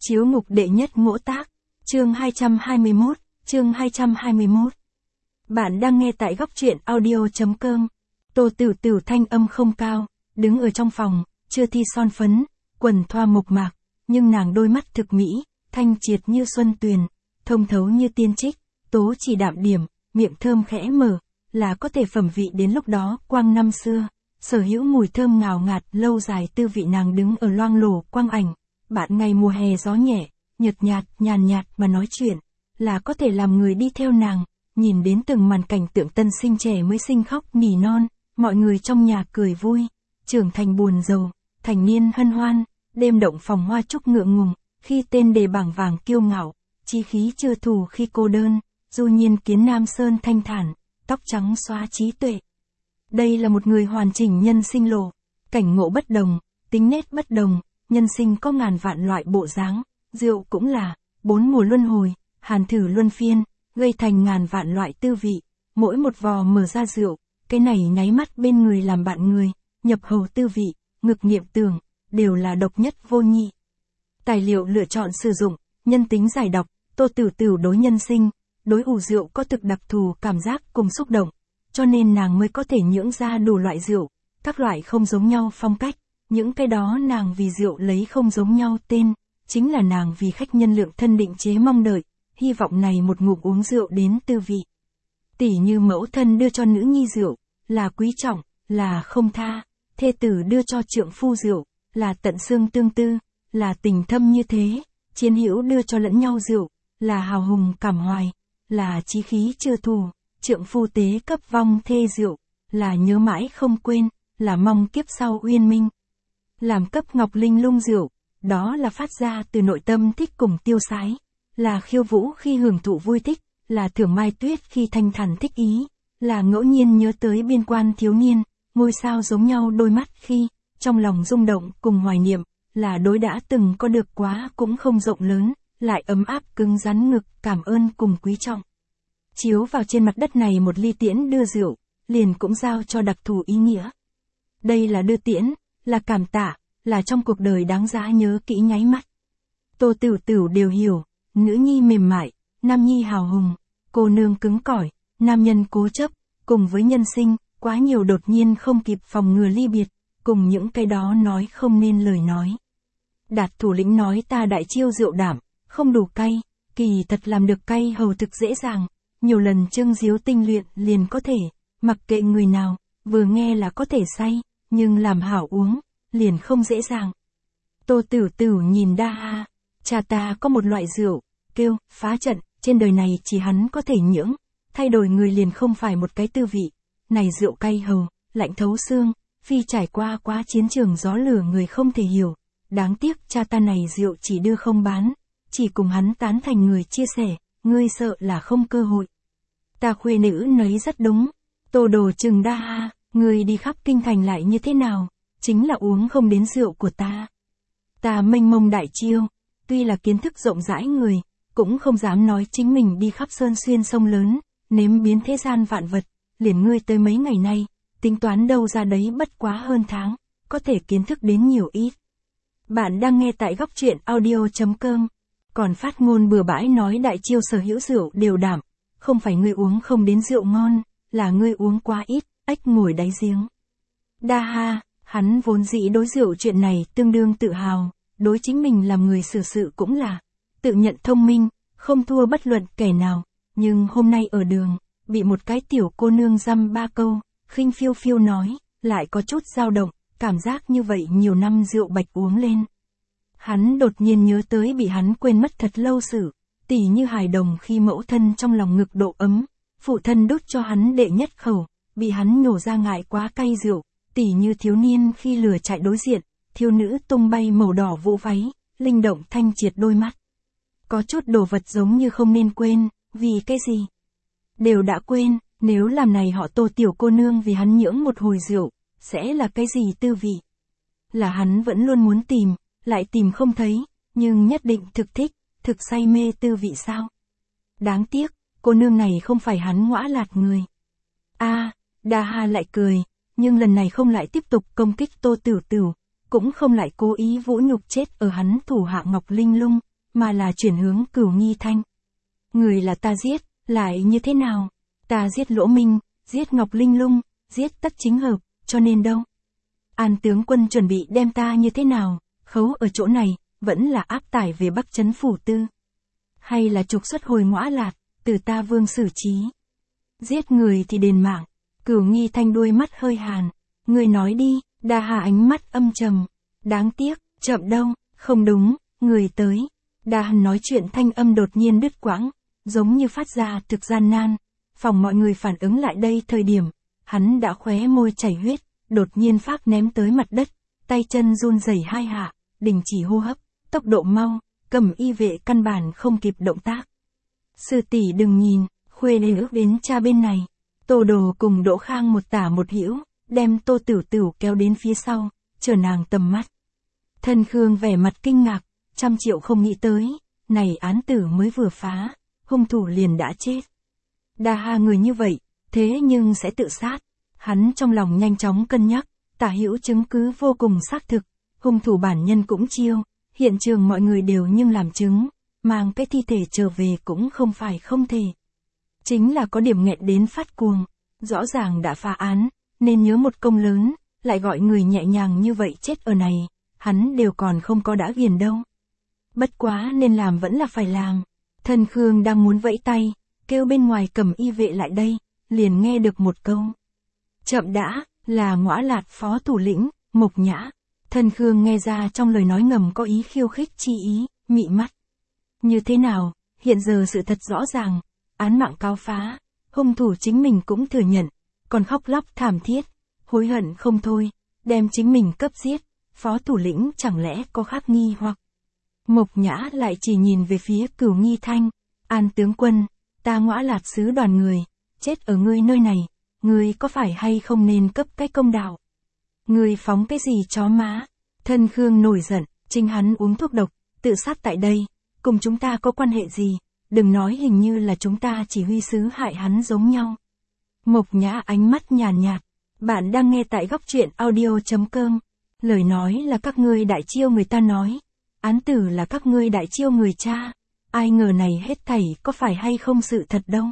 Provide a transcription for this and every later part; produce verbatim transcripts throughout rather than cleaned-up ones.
Chiếu ngục đệ nhất ngỗ tác, chương hai trăm hai mươi mốt, chương hai trăm hai mươi mốt. Bạn đang nghe tại góc truyện audio.com. Tô Tử Tử thanh âm không cao, đứng ở trong phòng, chưa thi son phấn, quần thoa mộc mạc, nhưng nàng đôi mắt thực mỹ, thanh triệt như xuân tuyền, thông thấu như tiên trích, tố chỉ đạm điểm, miệng thơm khẽ mở, là có thể phẩm vị đến lúc đó quang năm xưa, sở hữu mùi thơm ngào ngạt lâu dài tư vị. Nàng đứng ở loang lổ quang ảnh, bạn ngày mùa hè gió nhẹ, nhợt nhạt, nhàn nhạt mà nói chuyện, là có thể làm người đi theo nàng, nhìn đến từng màn cảnh tượng tân sinh trẻ mới sinh khóc nỉ non, mọi người trong nhà cười vui, trưởng thành buồn rầu, thành niên hân hoan, đêm động phòng hoa trúc ngượng ngùng, khi tên đề bảng vàng kiêu ngạo, chí khí chưa thù khi cô đơn, du nhiên kiến Nam Sơn thanh thản, tóc trắng xóa trí tuệ. Đây là một người hoàn chỉnh nhân sinh lộ, cảnh ngộ bất đồng, tính nết bất đồng, nhân sinh có ngàn vạn loại bộ dáng, rượu cũng là, bốn mùa luân hồi, hàn thử luân phiên, gây thành ngàn vạn loại tư vị, mỗi một vò mở ra rượu, cái này nháy mắt bên người làm bạn người, nhập hầu tư vị, ngực niệm tưởng, đều là độc nhất vô nhị. Tài liệu lựa chọn sử dụng, nhân tính giải độc, Tô Tử Tử đối nhân sinh, đối ủ rượu có thực đặc thù cảm giác cùng xúc động, cho nên nàng mới có thể nhưỡng ra đủ loại rượu, các loại không giống nhau phong cách, những cái đó nàng vì rượu lấy không giống nhau tên, chính là nàng vì khách nhân lượng thân định chế mong đợi, hy vọng này một ngụm uống rượu đến tư vị. Tỉ như mẫu thân đưa cho nữ nhi rượu, là quý trọng, là không tha, thê tử đưa cho trượng phu rượu, là tận xương tương tư, là tình thâm như thế, chiến hữu đưa cho lẫn nhau rượu, là hào hùng cảm hoài, là chí khí chưa thù, trượng phu tế cấp vong thê rượu, là nhớ mãi không quên, là mong kiếp sau uyên minh. Làm cấp ngọc linh lung rượu, đó là phát ra từ nội tâm thích cùng tiêu sái, là khiêu vũ khi hưởng thụ vui thích, là thưởng mai tuyết khi thanh thản thích ý, là ngẫu nhiên nhớ tới biên quan thiếu niên, ngôi sao giống nhau đôi mắt khi, trong lòng rung động cùng hoài niệm, là đối đã từng có được quá cũng không rộng lớn, lại ấm áp cứng rắn ngực, cảm ơn cùng quý trọng. Chiếu vào trên mặt đất này một ly tiễn đưa rượu, liền cũng giao cho đặc thù ý nghĩa. Đây là đưa tiễn, là cảm tạ, là trong cuộc đời đáng giá nhớ kỹ nháy mắt. Tô Tử Tử đều hiểu, nữ nhi mềm mại, nam nhi hào hùng, cô nương cứng cỏi, nam nhân cố chấp, cùng với nhân sinh, quá nhiều đột nhiên không kịp phòng ngừa ly biệt, cùng những cái đó nói không nên lời nói. Đạt thủ lĩnh nói ta đại chiêu rượu đảm, không đủ cay, kỳ thật làm được cay hầu thực dễ dàng, nhiều lần trưng diếu tinh luyện liền có thể, mặc kệ người nào, vừa nghe là có thể say, nhưng làm hảo uống, liền không dễ dàng. Tô Tử Tử nhìn Đa Ha, cha ta có một loại rượu, kêu, phá trận, trên đời này chỉ hắn có thể nhưỡng, thay đổi người liền không phải một cái tư vị, này rượu cay hầu, lạnh thấu xương, phi trải qua quá chiến trường gió lửa người không thể hiểu, đáng tiếc cha ta này rượu chỉ đưa không bán, chỉ cùng hắn tán thành người chia sẻ, ngươi sợ là không cơ hội. Ta khuê nữ nấy rất đúng, Tô Đồ chừng Đa Ha, ngươi đi khắp kinh thành lại như thế nào, chính là uống không đến rượu của ta. Ta mênh mông đại chiêu, tuy là kiến thức rộng rãi người, cũng không dám nói chính mình đi khắp sơn xuyên sông lớn, nếm biến thế gian vạn vật, liền ngươi tới mấy ngày nay, tính toán đâu ra đấy bất quá hơn tháng, có thể kiến thức đến nhiều ít. Bạn đang nghe tại góc truyện audio.com, còn phát ngôn bừa bãi nói đại chiêu sở hữu rượu đều đảm, không phải ngươi uống không đến rượu ngon, là ngươi uống quá ít, ếch ngồi đáy giếng. Đa Ha, hắn vốn dĩ đối rượu chuyện này tương đương tự hào, đối chính mình làm người xử sự cũng là, tự nhận thông minh, không thua bất luận kẻ nào, nhưng hôm nay ở đường, bị một cái tiểu cô nương dăm ba câu, khinh phiêu phiêu nói, lại có chút dao động, cảm giác như vậy nhiều năm rượu bạch uống lên. Hắn đột nhiên nhớ tới bị hắn quên mất thật lâu sự, tỉ như hài đồng khi mẫu thân trong lòng ngực độ ấm, phụ thân đút cho hắn đệ nhất khẩu, bị hắn nhổ ra ngại quá cay rượu, tỉ như thiếu niên khi lửa chạy đối diện, thiếu nữ tung bay màu đỏ vũ váy, linh động thanh triệt đôi mắt. Có chút đồ vật giống như không nên quên, vì cái gì? Đều đã quên, nếu làm này họ Tô tiểu cô nương vì hắn nhưỡng một hồi rượu, sẽ là cái gì tư vị? Là hắn vẫn luôn muốn tìm, lại tìm không thấy, nhưng nhất định thực thích, thực say mê tư vị sao? Đáng tiếc, cô nương này không phải hắn ngõa lạt người. A, à, Đa Ha lại cười, nhưng lần này không lại tiếp tục công kích Tô Tử Tử, cũng không lại cố ý vũ nhục chết ở hắn thủ hạ Ngọc Linh Lung, mà là chuyển hướng Cửu Nghi Thanh. Người là ta giết, lại như thế nào? Ta giết Lỗ Minh, giết Ngọc Linh Lung, giết Tất Chính Hợp, cho nên đâu? An tướng quân chuẩn bị đem ta như thế nào? Khấu ở chỗ này, vẫn là áp tải về Bắc Trấn Phủ Tư. Hay là trục xuất hồi Ngõa Lạt, từ ta vương xử trí. Giết người thì đền mạng. Cửu Nghi Thanh đuôi mắt hơi hàn. Người nói đi, Đa Hà ánh mắt âm trầm. Đáng tiếc, chậm đâu, không đúng, người tới. Đa Hà nói chuyện thanh âm đột nhiên đứt quãng, giống như phát ra thực gian nan. Phòng mọi người phản ứng lại đây thời điểm, hắn đã khóe môi chảy huyết, đột nhiên phát ném tới mặt đất, tay chân run rẩy hai hạ, đình chỉ hô hấp, tốc độ mau, Cẩm Y vệ căn bản không kịp động tác. Sư tỷ đừng nhìn, Khuê Lê ước đến cha bên này. Tô Đồ cùng Đỗ Khang một tả một hữu, đem Tô Tửu Tửu kéo đến phía sau, chờ nàng tầm mắt. Thân Khương vẻ mặt kinh ngạc, trăm triệu không nghĩ tới, này án tử mới vừa phá, hung thủ liền đã chết. Đa Hà người như vậy, thế nhưng sẽ tự sát. Hắn trong lòng nhanh chóng cân nhắc, tả hữu chứng cứ vô cùng xác thực, hung thủ bản nhân cũng chiêu, hiện trường mọi người đều nhưng làm chứng, mang cái thi thể trở về cũng không phải không thể. Chính là có điểm nghẹn đến phát cuồng, rõ ràng đã phá án, nên nhớ một công lớn, lại gọi người nhẹ nhàng như vậy chết ở này, hắn đều còn không có đã ghiền đâu. Bất quá nên làm vẫn là phải làm. Thân Khương đang muốn vẫy tay, kêu bên ngoài Cẩm Y vệ lại đây, liền nghe được một câu. Chậm đã, là Ngõa Lạt phó thủ lĩnh, Mộc Nhã. Thân Khương nghe ra trong lời nói ngầm có ý khiêu khích chi ý, mị mắt. Như thế nào, hiện giờ sự thật rõ ràng, án mạng cáo phá, hung thủ chính mình cũng thừa nhận, còn khóc lóc thảm thiết, hối hận không thôi, đem chính mình cấp giết, phó thủ lĩnh chẳng lẽ có khác nghi hoặc. Mộc Nhã lại chỉ nhìn về phía Cửu Nghi Thanh, An tướng quân, ta Ngõa Lạt sứ đoàn người, chết ở ngươi nơi này, ngươi có phải hay không nên cấp cái công đạo? Ngươi phóng cái gì chó má? Thân Khương nổi giận, chính hắn uống thuốc độc, tự sát tại đây, cùng chúng ta có quan hệ gì, đừng nói hình như là chúng ta chỉ huy sứ hại hắn giống nhau. Mộc Nhã ánh mắt nhàn nhạt, bạn đang nghe tại góc truyện audio chấm com, lời nói là các ngươi đại chiêu người ta nói, án tử là các ngươi đại chiêu người cha, ai ngờ này hết thảy có phải hay không sự thật đâu.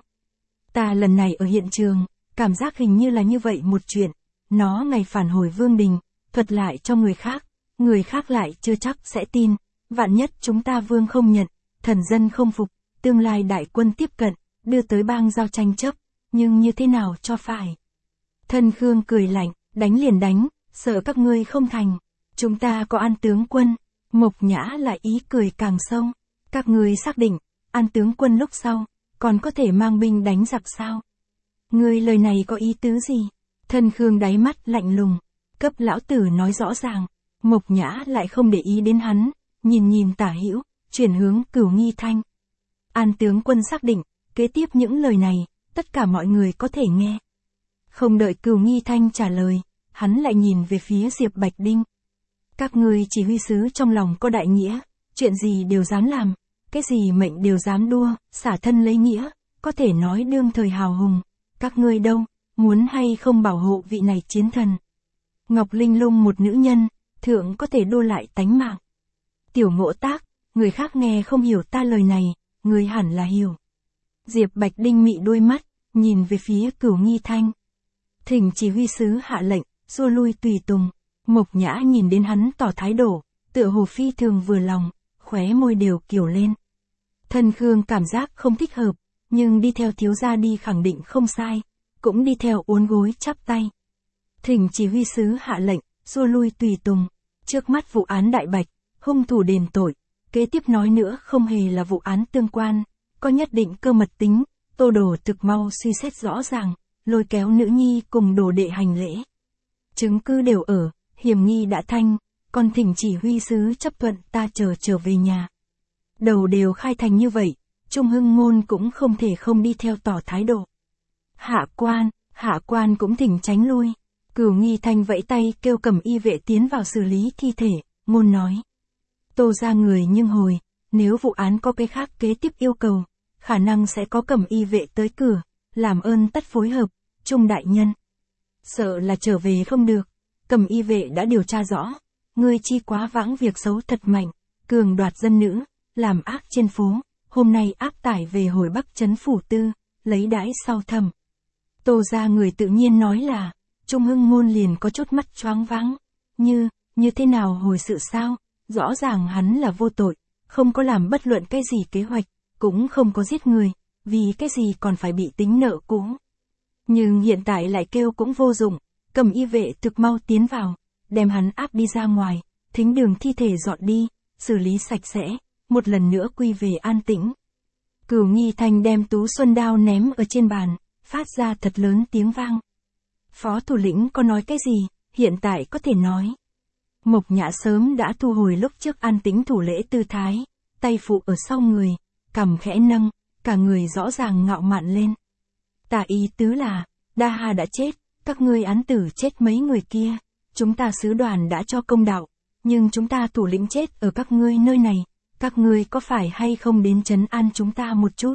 Ta lần này ở hiện trường, cảm giác hình như là như vậy một chuyện, nó ngày phản hồi Vương Đình, thuật lại cho người khác, người khác lại chưa chắc sẽ tin, vạn nhất chúng ta Vương không nhận, thần dân không phục, tương lai đại quân tiếp cận, đưa tới bang giao tranh chấp, nhưng như thế nào cho phải. Thân Khương cười lạnh, đánh liền đánh, sợ các ngươi không thành, chúng ta có An tướng quân. Mộc Nhã lại ý cười càng sâu, các ngươi xác định, An tướng quân lúc sau, còn có thể mang binh đánh giặc sao? Ngươi lời này có ý tứ gì? Thân Khương đáy mắt lạnh lùng, cấp lão tử nói rõ ràng. Mộc Nhã lại không để ý đến hắn, nhìn nhìn tả hữu, chuyển hướng Cửu Nghi Thanh. An tướng quân xác định, kế tiếp những lời này, tất cả mọi người có thể nghe. Không đợi Cửu Nghi Thanh trả lời, hắn lại nhìn về phía Diệp Bạch Đinh. Các ngươi chỉ huy sứ trong lòng có đại nghĩa, chuyện gì đều dám làm, cái gì mệnh đều dám đua, xả thân lấy nghĩa, có thể nói đương thời hào hùng. Các ngươi đâu, muốn hay không bảo hộ vị này chiến thần? Ngọc Linh Lung một nữ nhân, thượng có thể đua lại tánh mạng. Tiểu Ngộ Tác, người khác nghe không hiểu ta lời này, người hẳn là hiểu. Diệp Bạch Đinh mị đôi mắt, nhìn về phía Cửu Nghi Thanh. Thỉnh chỉ huy sứ hạ lệnh, xua lui tùy tùng. Mộc Nhã nhìn đến hắn tỏ thái độ, tựa hồ phi thường vừa lòng, khóe môi đều kiểu lên. Thân Khương cảm giác không thích hợp, nhưng đi theo thiếu gia đi khẳng định không sai, cũng đi theo uốn gối chắp tay. Thỉnh chỉ huy sứ hạ lệnh, xua lui tùy tùng. Trước mắt vụ án Đại Bạch, hung thủ đền tội, kế tiếp nói nữa không hề là vụ án tương quan, có nhất định cơ mật tính, Tô Đồ thực mau suy xét rõ ràng, lôi kéo nữ nhi cùng đồ đệ hành lễ. Chứng cứ đều ở, hiểm nghi đã thanh, còn thỉnh chỉ huy sứ chấp thuận ta chờ trở về nhà. Đầu đều khai thành như vậy, Trung Hưng Ngôn cũng không thể không đi theo tỏ thái độ. Hạ quan, hạ quan cũng thỉnh tránh lui. Cửu Nghi Thanh vẫy tay kêu Cẩm Y vệ tiến vào xử lý thi thể, Ngôn nói. Tô ra người nhưng hồi, nếu vụ án có cái khác kế tiếp yêu cầu, khả năng sẽ có Cẩm Y vệ tới cửa, làm ơn tất phối hợp, Trung đại nhân. Sợ là trở về không được, Cẩm Y vệ đã điều tra rõ, ngươi chi quá vãng việc xấu thật mạnh, cường đoạt dân nữ, làm ác trên phố, hôm nay áp tải về hồi Bắc trấn phủ tư, lấy đãi sau thẩm. Tô gia người tự nhiên nói là, Trung Hưng Ngôn liền có chút mắt choáng váng, như, như thế nào hồi sự sao, rõ ràng hắn là vô tội, không có làm bất luận cái gì kế hoạch, cũng không có giết người, vì cái gì còn phải bị tính nợ cũ. Nhưng hiện tại lại kêu cũng vô dụng, cầm y vệ thực mau tiến vào, đem hắn áp đi ra ngoài, thính đường thi thể dọn đi, xử lý sạch sẽ, một lần nữa quy về an tĩnh. Cửu Nghi Thành đem Tú Xuân đao ném ở trên bàn, phát ra thật lớn tiếng vang. Phó thủ lĩnh có nói cái gì, hiện tại có thể nói. Mộc Nhã sớm đã thu hồi lúc trước an tĩnh thủ lễ tư thái, tay phụ ở sau người, cằm khẽ nâng, cả người rõ ràng ngạo mạn lên. Tả ý tứ là, Đa Hà đã chết, các ngươi án tử chết mấy người kia, chúng ta sứ đoàn đã cho công đạo, nhưng chúng ta thủ lĩnh chết ở các ngươi nơi này, các ngươi có phải hay không đến trấn an chúng ta một chút?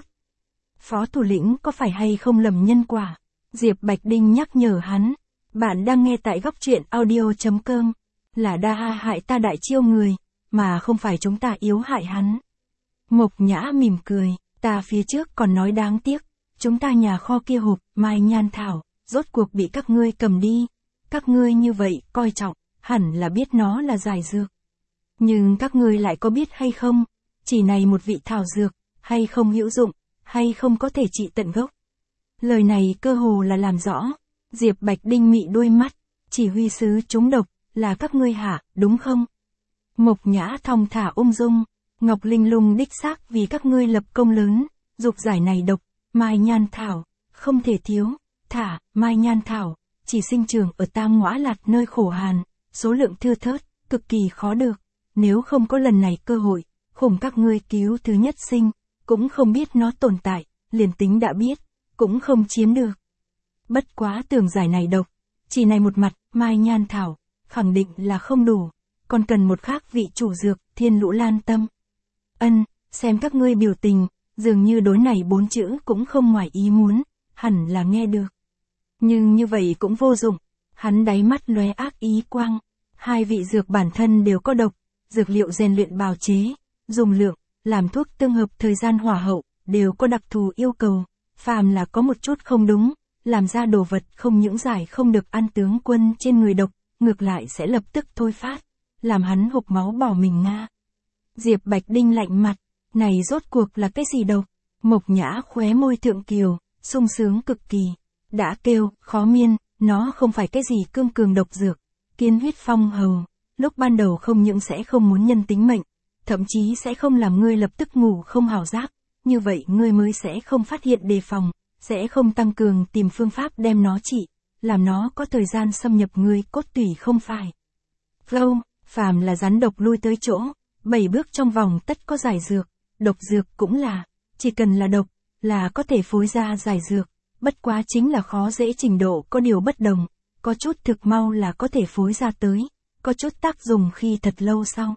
Phó thủ lĩnh có phải hay không lầm nhân quả? Diệp Bạch Đinh nhắc nhở hắn, bạn đang nghe tại góc truyện audio.com, là Đa Hà hại ta Đại Chiêu người, mà không phải chúng ta yếu hại hắn. Mộc Nhã mỉm cười, ta phía trước còn nói đáng tiếc, chúng ta nhà kho kia hộp, mai nhan thảo, rốt cuộc bị các ngươi cầm đi, các ngươi như vậy, coi trọng, hẳn là biết nó là giải dược. Nhưng các ngươi lại có biết hay không, chỉ này một vị thảo dược, hay không hữu dụng, hay không có thể trị tận gốc. Lời này cơ hồ là làm rõ, Diệp Bạch Đinh mị đôi mắt, chỉ huy sứ trúng độc, là các ngươi hả, đúng không? Mộc Nhã thong thả ung dung, Ngọc Linh Lung đích xác vì các ngươi lập công lớn, dục giải này độc, mai nhan thảo, không thể thiếu, thả, mai nhan thảo, chỉ sinh trưởng ở Tam Ngõa Lạt nơi khổ hàn, số lượng thưa thớt, cực kỳ khó được, nếu không có lần này cơ hội, khủng các ngươi cứu thứ nhất sinh, cũng không biết nó tồn tại, liền tính đã biết, cũng không chiếm được. Bất quá tường giải này độc, chỉ này một mặt, mai nhan thảo, khẳng định là không đủ, còn cần một khác vị chủ dược, Thiên Lũ Lan Tâm. Ân, xem các ngươi biểu tình, dường như đối này bốn chữ cũng không ngoài ý muốn, hẳn là nghe được. Nhưng như vậy cũng vô dụng, hắn đáy mắt lóe ác ý quang, hai vị dược bản thân đều có độc, dược liệu rèn luyện bào chế, dùng lượng, làm thuốc tương hợp thời gian hỏa hậu, đều có đặc thù yêu cầu, phàm là có một chút không đúng, làm ra đồ vật không những giải không được An tướng quân trên người độc, ngược lại sẽ lập tức thôi phát, làm hắn hộc máu bỏ mình nga. Diệp Bạch Đinh lạnh mặt, này rốt cuộc là cái gì độc? Mộc Nhã khóe môi thượng kiều, sung sướng cực kỳ, đã kêu, khó miên, nó không phải cái gì cương cường độc dược, kiến huyết phong hầu, lúc ban đầu không những sẽ không muốn nhân tính mệnh, thậm chí sẽ không làm ngươi lập tức ngủ không hào giác, như vậy ngươi mới sẽ không phát hiện đề phòng, sẽ không tăng cường tìm phương pháp đem nó trị, làm nó có thời gian xâm nhập ngươi cốt tủy không phải. Gâu, phàm là rắn độc lui tới chỗ, bảy bước trong vòng tất có giải dược, độc dược cũng là, chỉ cần là độc, là có thể phối ra giải dược, bất quá chính là khó dễ trình độ có điều bất đồng, có chút thực mau là có thể phối ra tới, có chút tác dụng khi thật lâu sau.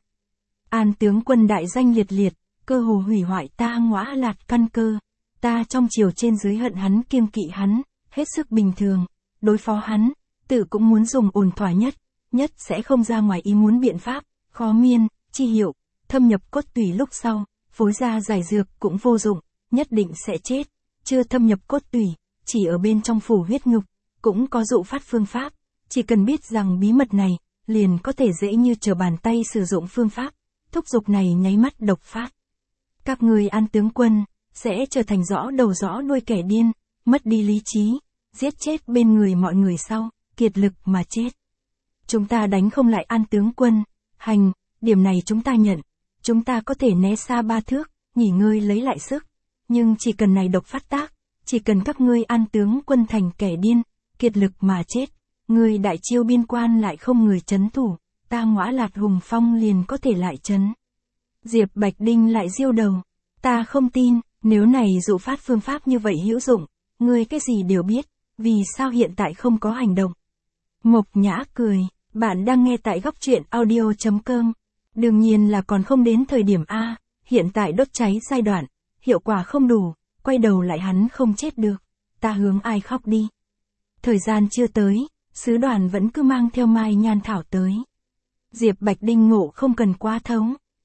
An tướng quân đại danh liệt liệt, cơ hồ hủy hoại ta Ngõa Lạt căn cơ, ta trong chiều trên dưới hận hắn kiêng kỵ hắn, hết sức bình thường, đối phó hắn, tự cũng muốn dùng ổn thỏa nhất, nhất sẽ không ra ngoài ý muốn biện pháp, khó miên, chi hiệu, thâm nhập cốt tủy lúc sau, phối ra giải dược cũng vô dụng, nhất định sẽ chết, chưa thâm nhập cốt tủy, chỉ ở bên trong phủ huyết nhục, cũng có dụ phát phương pháp, chỉ cần biết rằng bí mật này, liền có thể dễ như trở bàn tay sử dụng phương pháp, thúc giục này nháy mắt độc phát. Các người An tướng quân, sẽ trở thành rõ đầu rõ đuôi kẻ điên, mất đi lý trí, giết chết bên người mọi người sau, kiệt lực mà chết. Chúng ta đánh không lại An tướng quân, hành, điểm này chúng ta nhận, chúng ta có thể né xa ba thước, nghỉ ngơi lấy lại sức, nhưng chỉ cần này độc phát tác, chỉ cần các ngươi An tướng quân thành kẻ điên, kiệt lực mà chết, người Đại Chiêu biên quan lại không người trấn thủ, ta Ngõa Lạt hùng phong liền có thể lại trấn. Diệp Bạch Đinh lại diêu đầu, ta không tin, nếu này dụ phát phương pháp như vậy hữu dụng, ngươi cái gì đều biết, vì sao hiện tại không có hành động. Mộc Nhã cười, bạn đang nghe tại góc truyện audio.com, đương nhiên là còn không đến thời điểm A, hiện tại đốt cháy giai đoạn, hiệu quả không đủ, quay đầu lại hắn không chết được, ta hướng ai khóc đi. Thời gian chưa tới, sứ đoàn vẫn cứ mang theo mai nhan thảo tới. Diệp Bạch Đinh ngộ không cần quá thấu,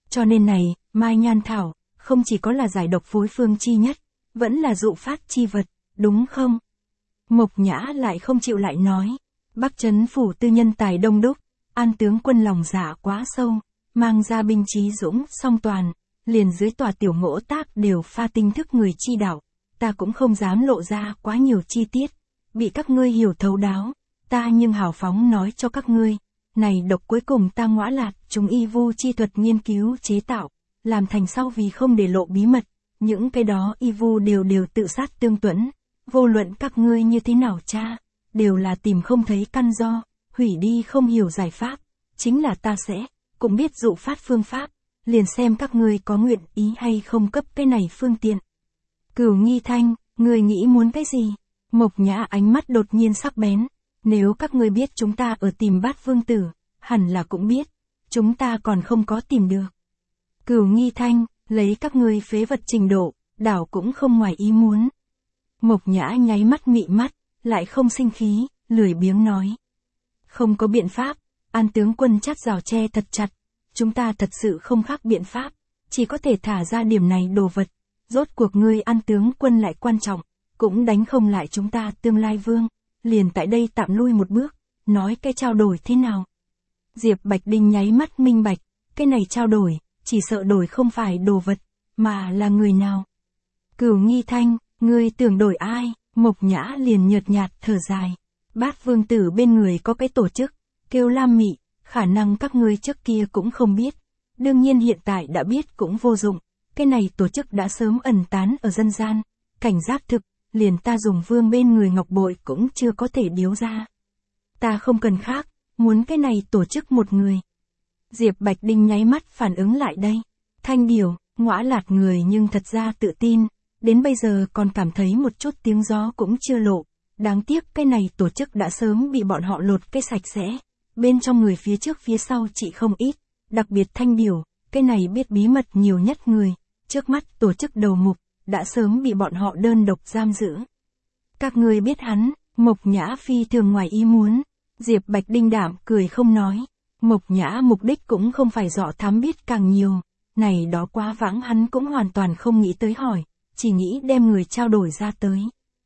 Cho nên này, Mai Nhan Thảo, không chỉ có là giải độc phối phương chi nhất, vẫn là dụ phát chi vật, đúng không? Mộc Nhã lại không chịu lại nói. Bắc Trấn phủ tư nhân tài đông đúc, An tướng quân lòng dạ quá sâu, mang ra binh trí dũng song toàn, liền dưới tòa tiểu ngỗ tác đều pha tinh thức người chi đạo, ta cũng không dám lộ ra quá nhiều chi tiết, bị các ngươi hiểu thấu đáo, ta nhưng hào phóng nói cho các ngươi, này độc cuối cùng ta Ngõa Lạt chúng y vu chi thuật nghiên cứu chế tạo, làm thành sau vì không để lộ bí mật, những cái đó y vu đều đều tự sát tương tuẫn, vô luận các ngươi như thế nào cha, đều là tìm không thấy căn do, hủy đi không hiểu giải pháp, chính là ta sẽ, cũng biết dụ phát phương pháp, liền xem các ngươi có nguyện ý hay không cấp cái này phương tiện. Cửu Nghi Thanh, ngươi nghĩ muốn cái gì? Mộc Nhã ánh mắt đột nhiên sắc bén, nếu các ngươi biết chúng ta ở tìm Bát Vương Tử, hẳn là cũng biết, chúng ta còn không có tìm được. Cửu Nghi Thanh, lấy các ngươi phế vật trình độ, đảo cũng không ngoài ý muốn. Mộc Nhã nháy mắt mị mắt, lại không sinh khí, lười biếng nói. Không có biện pháp, An tướng quân chắt rào tre thật chặt, chúng ta thật sự không khác biện pháp, chỉ có thể thả ra điểm này đồ vật, rốt cuộc ngươi An tướng quân lại quan trọng, cũng đánh không lại chúng ta tương lai vương, liền tại đây tạm lui một bước, nói cái trao đổi thế nào. Diệp Bạch Đinh nháy mắt minh bạch, cái này trao đổi, chỉ sợ đổi không phải đồ vật, mà là người nào. Cửu Nghi Thanh, ngươi tưởng đổi ai? Mộc Nhã liền nhợt nhạt thở dài. Bát Vương Tử bên người có cái tổ chức, kêu Lam Mị, khả năng các ngươi trước kia cũng không biết. Đương nhiên hiện tại đã biết cũng vô dụng, cái này tổ chức đã sớm ẩn tán ở dân gian, cảnh giác thực, liền ta dùng vương bên người ngọc bội cũng chưa có thể điếu ra. Ta không cần khác, muốn cái này tổ chức một người. Diệp Bạch Đinh nháy mắt phản ứng lại đây. Thanh Điều, Ngõa Lạt người nhưng thật ra tự tin, đến bây giờ còn cảm thấy một chút tiếng gió cũng chưa lộ. Đáng tiếc cái này tổ chức đã sớm bị bọn họ lột cái sạch sẽ. Bên trong người phía trước phía sau chỉ không ít, đặc biệt Thanh Điều, cái này biết bí mật nhiều nhất người. Trước mắt tổ chức đầu mục, đã sớm bị bọn họ đơn độc giam giữ. Các ngươi biết hắn, Mộc Nhã phi thường ngoài ý muốn. Diệp Bạch Đinh đạm cười không nói. Mộc Nhã mục đích cũng không phải dọ thám biết càng nhiều. Này đó quá vãng hắn cũng hoàn toàn không nghĩ tới hỏi, chỉ nghĩ đem người trao đổi ra tới.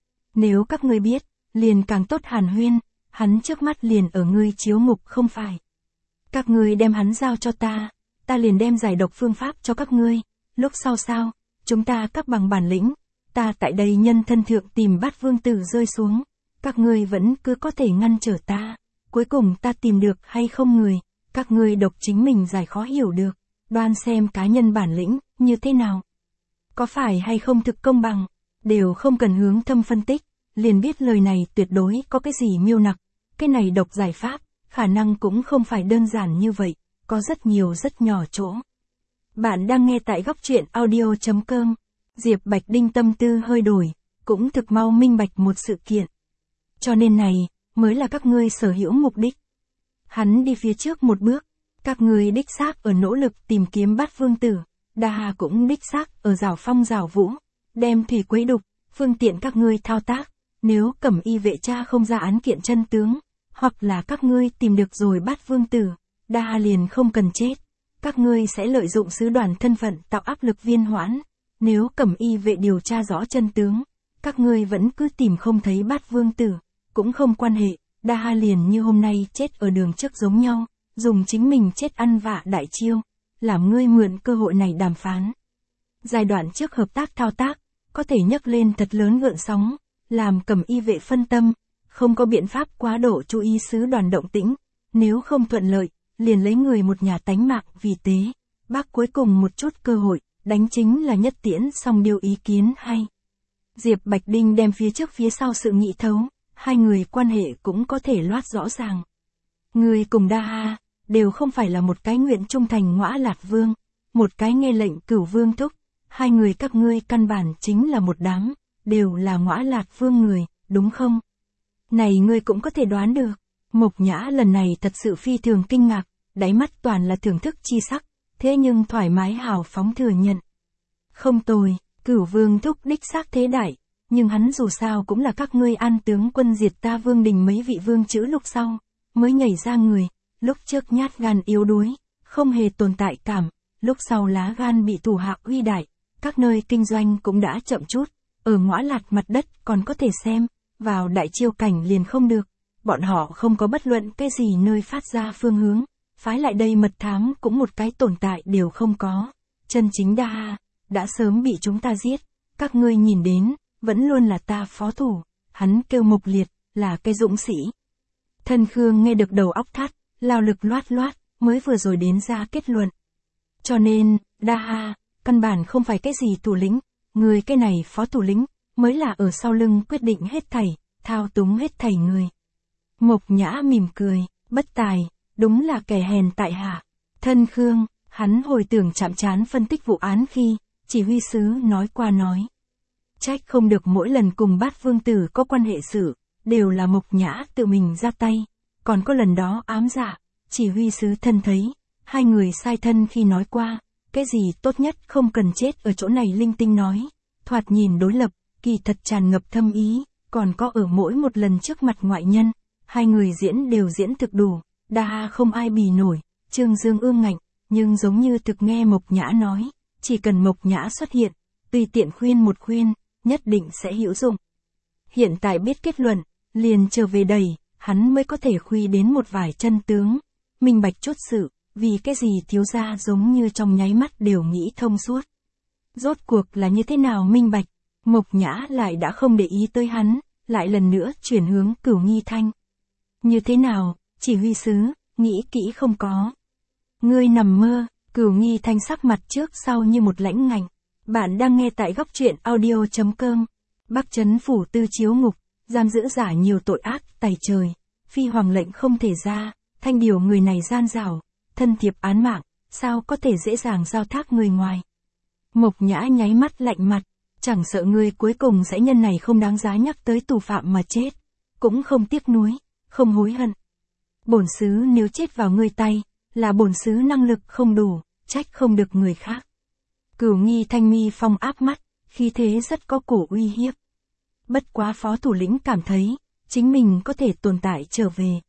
Nếu các ngươi biết, liền càng tốt hàn huyên, hắn trước mắt liền ở ngươi chiếu ngục không phải. Các ngươi đem hắn giao cho ta, ta liền đem giải độc phương pháp cho các ngươi, lúc sau sao, chúng ta các bằng bản lĩnh, ta tại đây nhân thân thượng tìm Bát Vương Tử rơi xuống, các ngươi vẫn cứ có thể ngăn trở ta, cuối cùng ta tìm được hay không người, các ngươi độc chính mình giải khó hiểu được, đoan xem cá nhân bản lĩnh, như thế nào. Có phải hay không thực công bằng, đều không cần hướng thâm phân tích, liền biết lời này tuyệt đối có cái gì miêu nặc, cái này độc giải pháp, khả năng cũng không phải đơn giản như vậy, có rất nhiều rất nhỏ chỗ. Bạn đang nghe tại góc truyện audio chấm com. Diệp Bạch Đinh tâm tư hơi đổi, cũng thực mau minh bạch một sự kiện. Cho nên này, mới là các ngươi sở hữu mục đích. Hắn đi phía trước một bước, các ngươi đích xác ở nỗ lực tìm kiếm Bát Vương Tử, Đa Hà cũng đích xác ở rào phong rào vũ, đem thủy quấy đục, phương tiện các ngươi thao tác, nếu Cẩm Y vệ cha không ra án kiện chân tướng, hoặc là các ngươi tìm được rồi Bát Vương Tử, Đa Hà liền không cần chết. Các ngươi sẽ lợi dụng sứ đoàn thân phận tạo áp lực viên hoãn. Nếu Cẩm Y vệ điều tra rõ chân tướng, các ngươi vẫn cứ tìm không thấy Bát Vương Tử, cũng không quan hệ, Đa Hà liền như hôm nay chết ở đường trước giống nhau, dùng chính mình chết ăn vạ đại chiêu, làm ngươi mượn cơ hội này đàm phán. Giai đoạn trước hợp tác thao tác, có thể nhấc lên thật lớn gợn sóng, làm Cẩm Y vệ phân tâm, không có biện pháp quá độ chú ý sứ đoàn động tĩnh, nếu không thuận lợi, liền lấy người một nhà tánh mạng vì tế, bác cuối cùng một chút cơ hội, đánh chính là nhất tiễn xong điều ý kiến hay. Diệp Bạch Đinh đem phía trước phía sau sự nghĩ thấu, hai người quan hệ cũng có thể loát rõ ràng. Người cùng Đa Ha, đều không phải là một cái nguyện trung thành Ngõa Lạt Vương, một cái nghe lệnh Cửu Vương thúc, hai người các ngươi căn bản chính là một đám, đều là Ngõa Lạt Vương người, đúng không? Này ngươi cũng có thể đoán được. Mộc Nhã lần này thật sự phi thường kinh ngạc, đáy mắt toàn là thưởng thức chi sắc, thế nhưng thoải mái hào phóng thừa nhận. Không tồi, Cửu Vương thúc đích xác thế đại, nhưng hắn dù sao cũng là các ngươi An tướng quân diệt ta Vương đình mấy vị vương chữ lúc sau, mới nhảy ra người, lúc trước nhát gan yếu đuối, không hề tồn tại cảm, lúc sau lá gan bị thủ hạ uy đại, các nơi kinh doanh cũng đã chậm chút, ở ngõ lạt mặt đất còn có thể xem, vào đại chiêu cảnh liền không được, bọn họ không có bất luận cái gì nơi phát ra phương hướng, phái lại đây mật thám cũng một cái tồn tại đều không có, chân chính Đa đã sớm bị chúng ta giết, các ngươi nhìn đến, vẫn luôn là ta phó thủ, hắn kêu Mục Liệt, là cái dũng sĩ. Thân Khương nghe được đầu óc thắt, lao lực loát loát, mới vừa rồi đến ra kết luận. Cho nên, Đa căn bản không phải cái gì thủ lĩnh, người cái này phó thủ lĩnh, mới là ở sau lưng quyết định hết thảy, thao túng hết thảy người. Mộc Nhã mỉm cười, bất tài, đúng là kẻ hèn tại hạ. Thân Khương, hắn hồi tưởng chạm trán phân tích vụ án khi, chỉ huy sứ nói qua nói. Trách không được mỗi lần cùng Bát Vương Tử có quan hệ sự, đều là Mộc Nhã tự mình ra tay, còn có lần đó ám dạ, chỉ huy sứ thân thấy, hai người sai thân khi nói qua, cái gì tốt nhất không cần chết ở chỗ này linh tinh nói, thoạt nhìn đối lập, kỳ thật tràn ngập thâm ý, còn có ở mỗi một lần trước mặt ngoại nhân, hai người diễn đều diễn thực đủ, Đa không ai bì nổi, Trương Dương ương ngạnh, nhưng giống như thực nghe Mộc Nhã nói, chỉ cần Mộc Nhã xuất hiện, tùy tiện khuyên một khuyên, nhất định sẽ hữu dụng. Hiện tại biết kết luận, liền trở về đẩy, hắn mới có thể khuy đến một vài chân tướng, minh bạch chốt sự, vì cái gì thiếu gia giống như trong nháy mắt đều nghĩ thông suốt. Rốt cuộc là như thế nào minh bạch, Mộc Nhã lại đã không để ý tới hắn, lại lần nữa chuyển hướng Cửu Nghi Thanh. Như thế nào, chỉ huy sứ, nghĩ kỹ không có. Ngươi nằm mơ, Cửu Nghi Thanh sắc mặt trước sau như một lãnh ngạnh. Bạn đang nghe tại góc truyện audio.com. Bắc Trấn phủ tư chiếu ngục, giam giữ giả nhiều tội ác, tày trời. Phi hoàng lệnh không thể ra, thanh điều người này gian dảo, thân thiệp án mạng, sao có thể dễ dàng giao thác người ngoài. Mộc Nhã nháy mắt lạnh mặt, chẳng sợ ngươi cuối cùng sẽ nhân này không đáng giá nhắc tới tù phạm mà chết, cũng không tiếc nuối, không hối hận. Bổn sứ nếu chết vào ngươi tay, là bổn sứ năng lực không đủ, trách không được người khác. Cửu Nghi Thanh mi phong áp mắt, khí thế rất có cổ uy hiếp. Bất quá phó thủ lĩnh cảm thấy, chính mình có thể tồn tại trở về.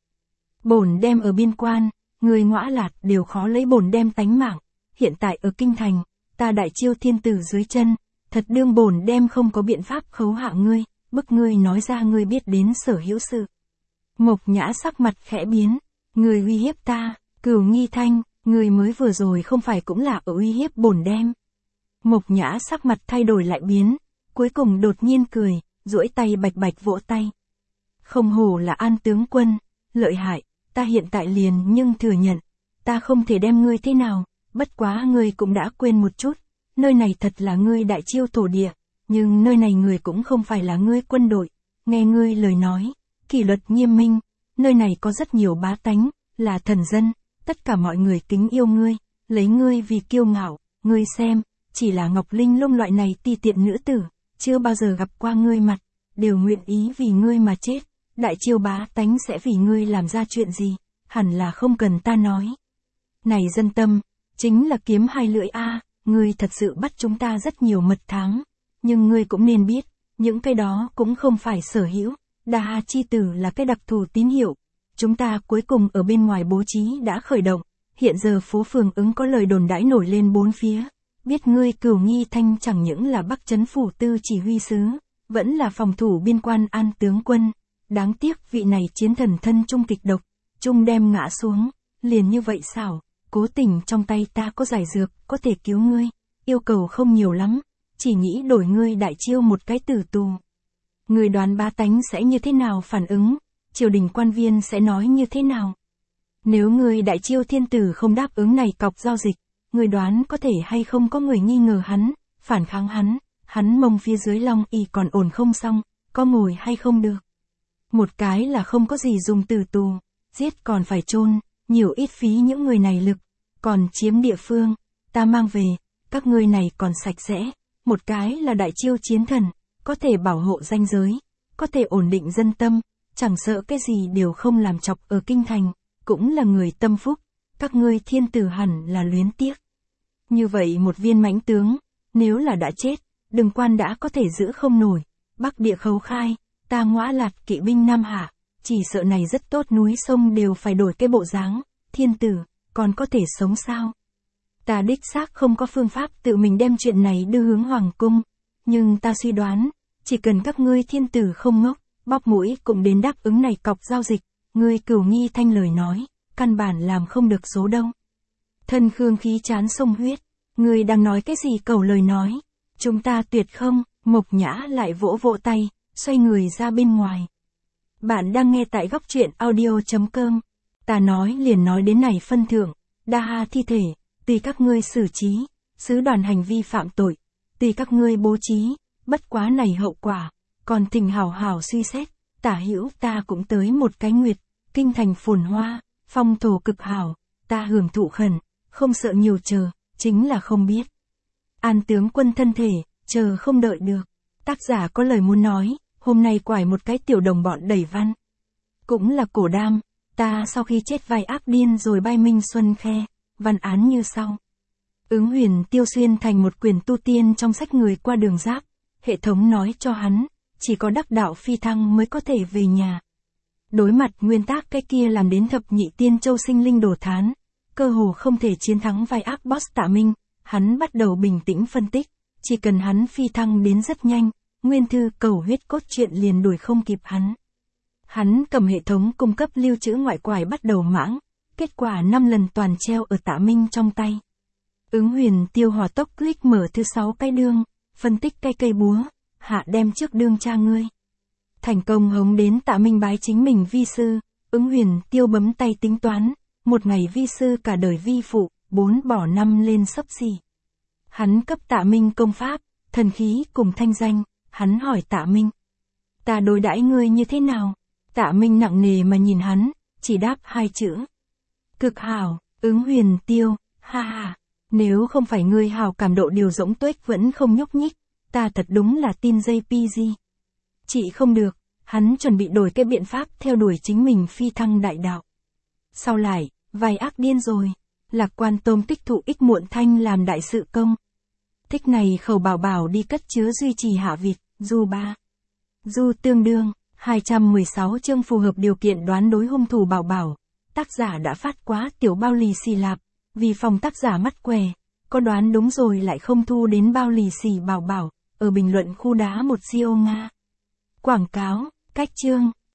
Bổn đem ở biên quan, người ngõa lạt đều khó lấy bổn đem tánh mạng, hiện tại ở kinh thành, ta đại chiêu thiên tử dưới chân, thật đương bổn đem không có biện pháp khấu hạ ngươi, bức ngươi nói ra ngươi biết đến sở hữu sự. Mộc Nhã sắc mặt khẽ biến, người uy hiếp ta, Cửu Nghi Thanh, người mới vừa rồi không phải cũng là ở uy hiếp bổn đem. Mộc Nhã sắc mặt thay đổi lại biến, cuối cùng đột nhiên cười, duỗi tay bạch bạch vỗ tay. Không hổ là An tướng quân, lợi hại, ta hiện tại liền nhưng thừa nhận, ta không thể đem ngươi thế nào, bất quá ngươi cũng đã quên một chút, nơi này thật là ngươi đại chiêu thổ địa, nhưng nơi này người cũng không phải là ngươi quân đội, nghe ngươi lời nói, kỷ luật nghiêm minh, nơi này có rất nhiều bá tánh, là thần dân, tất cả mọi người kính yêu ngươi, lấy ngươi vì kiêu ngạo, ngươi xem, chỉ là Ngọc Linh Lung loại này ti tiện nữ tử, chưa bao giờ gặp qua ngươi mặt, đều nguyện ý vì ngươi mà chết, đại chiêu bá tánh sẽ vì ngươi làm ra chuyện gì, hẳn là không cần ta nói. Này dân tâm, chính là kiếm hai lưỡi a, ngươi thật sự bắt chúng ta rất nhiều mật thám, nhưng ngươi cũng nên biết, những cái đó cũng không phải sở hữu, Đa chi tử là cái đặc thù tín hiệu, chúng ta cuối cùng ở bên ngoài bố trí đã khởi động, hiện giờ phố phường ứng có lời đồn đãi nổi lên bốn phía, biết ngươi Cửu Nghi Thanh chẳng những là Bắc Trấn phủ tư chỉ huy sứ, vẫn là phòng thủ biên quan An tướng quân, đáng tiếc vị này chiến thần thân trung kịch độc, trung đem ngã xuống, liền như vậy xảo, cố tình trong tay ta có giải dược, có thể cứu ngươi, yêu cầu không nhiều lắm, chỉ nghĩ đổi ngươi đại chiêu một cái tử tù. Người đoán bá tánh sẽ như thế nào phản ứng, triều đình quan viên sẽ nói như thế nào. Nếu người đại chiêu thiên tử không đáp ứng này cọc giao dịch, người đoán có thể hay không có người nghi ngờ hắn, phản kháng hắn, hắn mông phía dưới long y còn ổn không xong, có ngồi hay không được. Một cái là không có gì dùng tử tù, giết còn phải chôn, nhiều ít phí những người này lực, còn chiếm địa phương, ta mang về, các ngươi này còn sạch sẽ, một cái là đại chiêu chiến thần, có thể bảo hộ ranh giới, có thể ổn định dân tâm, chẳng sợ cái gì đều không làm chọc ở kinh thành, cũng là người tâm phúc, các ngươi thiên tử hẳn là luyến tiếc. Như vậy một viên mãnh tướng, nếu là đã chết, đừng quan đã có thể giữ không nổi, Bắc địa khấu khai, ta ngõa lạt kỵ binh Nam Hạ, chỉ sợ này rất tốt núi sông đều phải đổi cái bộ dáng, thiên tử, còn có thể sống sao? Ta đích xác không có phương pháp tự mình đem chuyện này đưa hướng hoàng cung, nhưng ta suy đoán, chỉ cần các ngươi thiên tử không ngốc, bóp mũi cũng đến đáp ứng này cọc giao dịch, ngươi Cửu Nghi Thanh lời nói, căn bản làm không được số đông. Thân Khương khí chán sông huyết, ngươi đang nói cái gì cầu lời nói, chúng ta tuyệt không, Mộc Nhã lại vỗ vỗ tay, xoay người ra bên ngoài. Bạn đang nghe tại góc truyện audio.com, ta nói liền nói đến này phân thượng, đa ha thi thể, tùy các ngươi xử trí, sứ đoàn hành vi phạm tội, tùy các ngươi bố trí, bất quá này hậu quả, còn thỉnh hảo hảo suy xét, tả hữu ta cũng tới một cái nguyệt, kinh thành phồn hoa, phong thổ cực hảo, ta hưởng thụ khẩn, không sợ nhiều chờ, chính là không biết. An tướng quân thân thể, chờ không đợi được. Tác giả có lời muốn nói, hôm nay quải một cái tiểu đồng bọn đẩy văn. Cũng là cổ đam, ta sau khi chết vai ác điên rồi bay minh xuân khe, văn án như sau. Ứng Huyền Tiêu xuyên thành một quyển tu tiên trong sách người qua đường giáp, hệ thống nói cho hắn, chỉ có đắc đạo phi thăng mới có thể về nhà. Đối mặt nguyên tác cái kia làm đến thập nhị tiên châu sinh linh đổ thán, cơ hồ không thể chiến thắng vai ác boss Tạ Minh, hắn bắt đầu bình tĩnh phân tích, chỉ cần hắn phi thăng đến rất nhanh, nguyên thư cầu huyết cốt truyện liền đuổi không kịp hắn. Hắn cầm hệ thống cung cấp lưu trữ ngoại quải bắt đầu mãng, kết quả năm lần toàn treo ở Tạ Minh trong tay. Ứng Huyền Tiêu hỏa tốc click mở thứ sáu cái đương, phân tích cây cây búa, hạ đem trước đương cha ngươi. Thành công hống đến Tạ Minh bái chính mình vi sư, Ứng Huyền Tiêu bấm tay tính toán, một ngày vi sư cả đời vi phụ, bốn bỏ năm lên sấp xỉ. Hắn cấp Tạ Minh công pháp, thần khí cùng thanh danh, hắn hỏi Tạ Minh. Ta đối đãi ngươi như thế nào? Tạ Minh nặng nề mà nhìn hắn, chỉ đáp hai chữ. Cực hảo, Ứng Huyền Tiêu, ha ha, nếu không phải ngươi hào cảm độ điều rỗng tuếch vẫn không nhúc nhích, ta thật đúng là tin gi pê giê. Chị không được, hắn chuẩn bị đổi cái biện pháp theo đuổi chính mình phi thăng đại đạo. Sau lại, vai ác điên rồi, Lạc Quan Tôm tích thụ ích muộn thanh làm đại sự công. Thích này khẩu bảo bảo đi cất chứa duy trì hạ vịt, du ba. Du tương đương, hai trăm mười sáu chương phù hợp điều kiện đoán đối hung thủ bảo bảo. Tác giả đã phát quá tiểu bao lì xì lạp, vì phòng tác giả mắt què, có đoán đúng rồi lại không thu đến bao lì xì bảo bảo, ở bình luận khu đá một siêu Nga. Quảng cáo, cách chương.